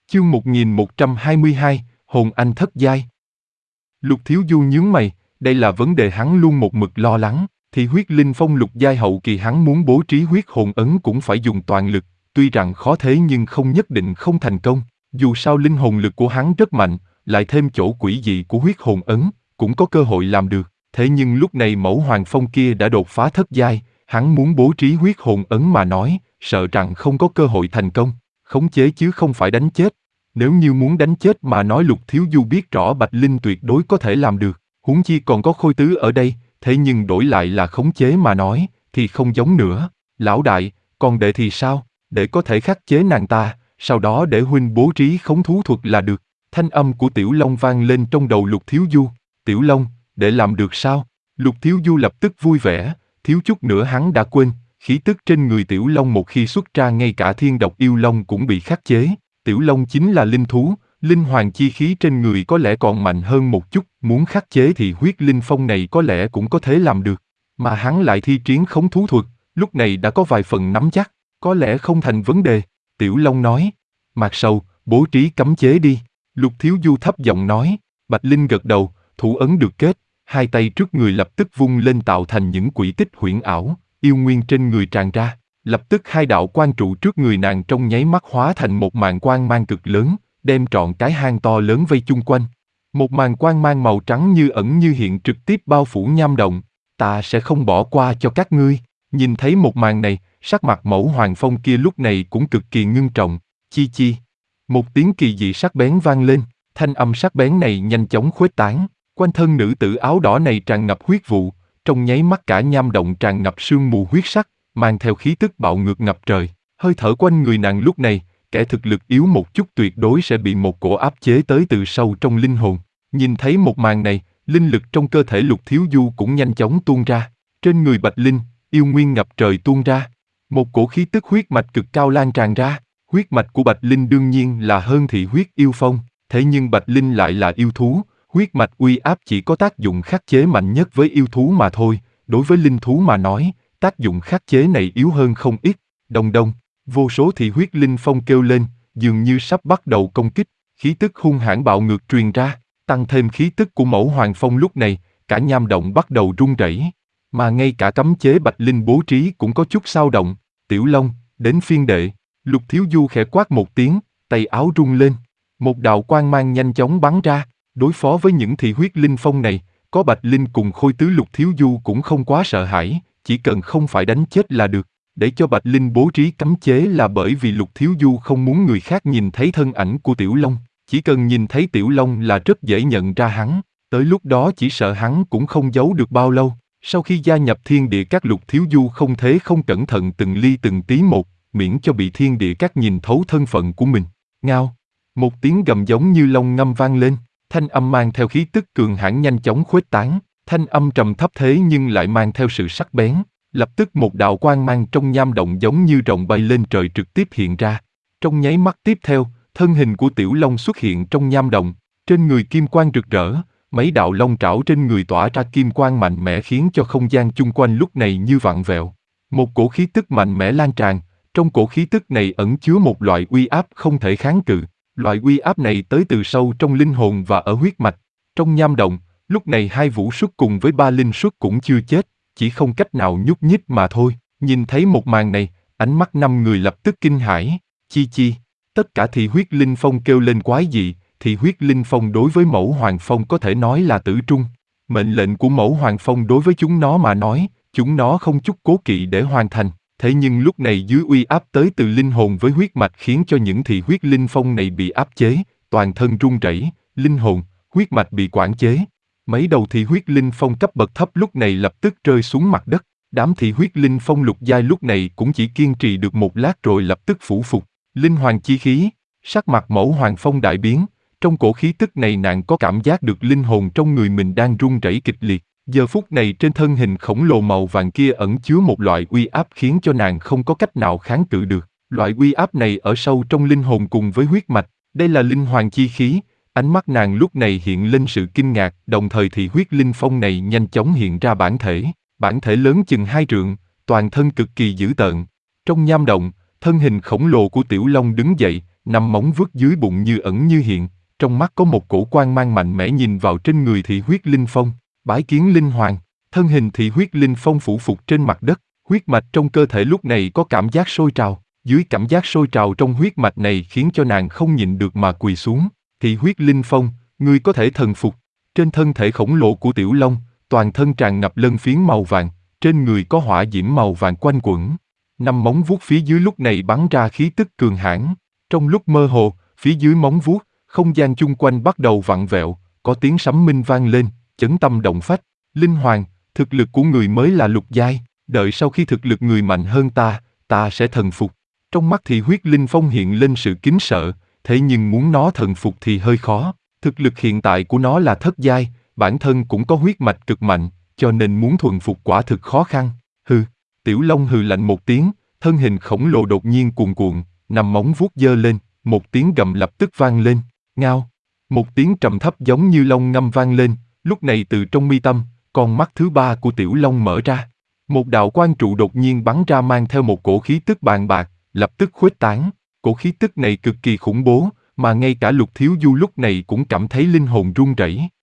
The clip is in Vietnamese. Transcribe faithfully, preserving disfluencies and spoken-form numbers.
Chương một nghìn một trăm hai mươi hai, hồn anh thất giai. Lục Thiếu Du nhướng mày, đây là vấn đề hắn luôn một mực lo lắng, thì huyết linh phong lục giai hậu kỳ hắn muốn bố trí huyết hồn ấn cũng phải dùng toàn lực, tuy rằng khó thế nhưng không nhất định không thành công, dù sao linh hồn lực của hắn rất mạnh, lại thêm chỗ quỷ dị của huyết hồn ấn, cũng có cơ hội làm được, thế nhưng lúc này mẫu hoàng phong kia đã đột phá thất giai, hắn muốn bố trí huyết hồn ấn mà nói, sợ rằng không có cơ hội thành công, khống chế chứ không phải đánh chết. Nếu như muốn đánh chết mà nói Lục Thiếu Du biết rõ Bạch Linh tuyệt đối có thể làm được, huống chi còn có Khôi Tứ ở đây, thế nhưng đổi lại là khống chế mà nói, thì không giống nữa. Lão đại, còn đệ thì sao? Đệ có thể khắc chế nàng ta, sau đó để huynh bố trí khống thú thuật là được. Thanh âm của Tiểu Long vang lên trong đầu Lục Thiếu Du. Tiểu Long, đệ làm được sao? Lục Thiếu Du lập tức vui vẻ, thiếu chút nữa hắn đã quên, khí tức trên người Tiểu Long một khi xuất ra ngay cả thiên độc yêu long cũng bị khắc chế. Tiểu Long chính là linh thú, linh hoàng chi khí trên người có lẽ còn mạnh hơn một chút, muốn khắc chế thì huyết linh phong này có lẽ cũng có thể làm được. Mà hắn lại thi triển khống thú thuật, lúc này đã có vài phần nắm chắc, có lẽ không thành vấn đề. Tiểu Long nói, Mạc Sầu, bố trí cấm chế đi. Lục Thiếu Du thấp giọng nói, Bạch Linh gật đầu, thủ ấn được kết, hai tay trước người lập tức vung lên tạo thành những quỹ tích huyễn ảo, yêu nguyên trên người tràn ra. Lập tức hai đạo quang trụ trước người nàng trong nháy mắt hóa thành một màn quang mang cực lớn, đem trọn cái hang to lớn vây chung quanh. Một màn quang mang màu trắng như ẩn như hiện trực tiếp bao phủ nham động. Ta sẽ không bỏ qua cho các ngươi. Nhìn thấy một màn này, sắc mặt mẫu hoàng phong kia lúc này cũng cực kỳ ngưng trọng. Chi chi. Một tiếng kỳ dị sắc bén vang lên, thanh âm sắc bén này nhanh chóng khuếch tán. Quanh thân nữ tử áo đỏ này tràn ngập huyết vụ, trong nháy mắt cả nham động tràn ngập sương mù huyết sắc, mang theo khí tức bạo ngược ngập trời. Hơi thở quanh người nàng lúc này, kẻ thực lực yếu một chút tuyệt đối sẽ bị một cổ áp chế tới từ sâu trong linh hồn. Nhìn thấy một màn này, linh lực trong cơ thể Lục Thiếu Du cũng nhanh chóng tuôn ra. Trên người Bạch Linh, yêu nguyên ngập trời tuôn ra. Một cổ khí tức huyết mạch cực cao lan tràn ra. Huyết mạch của Bạch Linh đương nhiên là hơn thị huyết yêu phong, thế nhưng Bạch Linh lại là yêu thú. Huyết mạch uy áp chỉ có tác dụng khắc chế mạnh nhất với yêu thú mà thôi, đối với linh thú mà nói, tác dụng khắc chế này yếu hơn không ít. Đông đông, vô số thị huyết linh phong kêu lên, dường như sắp bắt đầu công kích, khí tức hung hãn bạo ngược truyền ra, tăng thêm khí tức của mẫu hoàng phong lúc này, cả nham động bắt đầu rung rẩy, mà ngay cả cấm chế Bạch Linh bố trí cũng có chút xao động. Tiểu Long, đến phiên đệ. Lục Thiếu Du khẽ quát một tiếng, tay áo rung lên, một đạo quang mang nhanh chóng bắn ra. Đối phó với những thị huyết linh phong này, có Bạch Linh cùng Khôi Tứ Lục Thiếu Du cũng không quá sợ hãi, chỉ cần không phải đánh chết là được. Để cho Bạch Linh bố trí cấm chế là bởi vì Lục Thiếu Du không muốn người khác nhìn thấy thân ảnh của Tiểu Long, chỉ cần nhìn thấy Tiểu Long là rất dễ nhận ra hắn, tới lúc đó chỉ sợ hắn cũng không giấu được bao lâu. Sau khi gia nhập thiên địa các, Lục Thiếu Du không thế không cẩn thận từng ly từng tí một, miễn cho bị thiên địa các nhìn thấu thân phận của mình. Ngao, một tiếng gầm giống như long ngâm vang lên. Thanh âm mang theo khí tức cường hãn nhanh chóng khuếch tán, thanh âm trầm thấp thế nhưng lại mang theo sự sắc bén. Lập tức một đạo quang mang trong nham động giống như rồng bay lên trời trực tiếp hiện ra. Trong nháy mắt tiếp theo, thân hình của Tiểu Long xuất hiện trong nham động, trên người kim quang rực rỡ, mấy đạo long trảo trên người tỏa ra kim quang mạnh mẽ khiến cho không gian chung quanh lúc này như vặn vẹo. Một cổ khí tức mạnh mẽ lan tràn, trong cổ khí tức này ẩn chứa một loại uy áp không thể kháng cự. Loại uy áp này tới từ sâu trong linh hồn và ở huyết mạch. Trong nham động, lúc này hai vũ xuất cùng với ba linh xuất cũng chưa chết, chỉ không cách nào nhúc nhích mà thôi. Nhìn thấy một màn này, ánh mắt năm người lập tức kinh hãi. Chi chi, tất cả thị huyết linh phong kêu lên quái dị. Thị huyết linh phong đối với mẫu hoàng phong có thể nói là tử trung. Mệnh lệnh của mẫu hoàng phong đối với chúng nó mà nói, chúng nó không chút cố kỵ để hoàn thành. Thế nhưng lúc này dưới uy áp tới từ linh hồn với huyết mạch khiến cho những thị huyết linh phong này bị áp chế, toàn thân run rẩy, linh hồn, huyết mạch bị quản chế. Mấy đầu thị huyết linh phong cấp bậc thấp lúc này lập tức rơi xuống mặt đất. Đám thị huyết linh phong lục giai lúc này cũng chỉ kiên trì được một lát rồi lập tức phủ phục. Linh hoàng chi khí, sắc mặt mẫu hoàng phong đại biến, trong cổ khí tức này nàng có cảm giác được linh hồn trong người mình đang run rẩy kịch liệt. Giờ phút này trên thân hình khổng lồ màu vàng kia ẩn chứa một loại uy áp khiến cho nàng không có cách nào kháng cự được. Loại uy áp này ở sâu trong linh hồn cùng với huyết mạch, đây là linh hoàng chi khí. Ánh mắt nàng lúc này hiện lên sự kinh ngạc, đồng thời thì huyết linh phong này nhanh chóng hiện ra bản thể. Bản thể lớn chừng hai trượng, toàn thân cực kỳ dữ tợn. Trong nham động, thân hình khổng lồ của Tiểu Long đứng dậy, năm móng vuốt dưới bụng như ẩn như hiện, trong mắt có một cổ quang mang mạnh mẽ nhìn vào trên người Thị Huyết Linh Phong. Bái kiến Linh Hoàng. Thân hình Thị Huyết Linh Phong phủ phục trên mặt đất, huyết mạch trong cơ thể lúc này có cảm giác sôi trào. Dưới cảm giác sôi trào trong huyết mạch này khiến cho nàng không nhịn được mà quỳ xuống. Thị Huyết Linh Phong, ngươi có thể thần phục. Trên thân thể khổng lồ của Tiểu Long, toàn thân tràn ngập lân phiến màu vàng, trên người có hỏa diễm màu vàng quanh quẩn. Năm móng vuốt phía dưới lúc này bắn ra khí tức cường hãn. Trong lúc mơ hồ, phía dưới móng vuốt, không gian chung quanh bắt đầu vặn vẹo, có tiếng sấm minh vang lên, chấn tâm động phách. Linh Hoàng, thực lực của người mới là lục giai, đợi sau khi thực lực người mạnh hơn ta, ta sẽ thần phục. Trong mắt Thị Huyết Linh Phong hiện lên sự kính sợ, thế nhưng muốn nó thần phục thì hơi khó. Thực lực hiện tại của nó là thất giai, bản thân cũng có huyết mạch cực mạnh, cho nên muốn thuần phục quả thực khó khăn. Hừ, Tiểu Long hừ lạnh một tiếng, thân hình khổng lồ đột nhiên cuồn cuộn, nằm móng vuốt giơ lên, một tiếng gầm lập tức vang lên, ngao. Một tiếng trầm thấp giống như long ngâm vang lên, lúc này từ trong mi tâm, con mắt thứ ba của Tiểu Long mở ra. Một đạo quang trụ đột nhiên bắn ra mang theo một cổ khí tức bàn bạc, lập tức khuếch tán. Cổ khí tức này cực kỳ khủng bố, mà ngay cả Lục Thiếu Du lúc này cũng cảm thấy linh hồn run rẩy.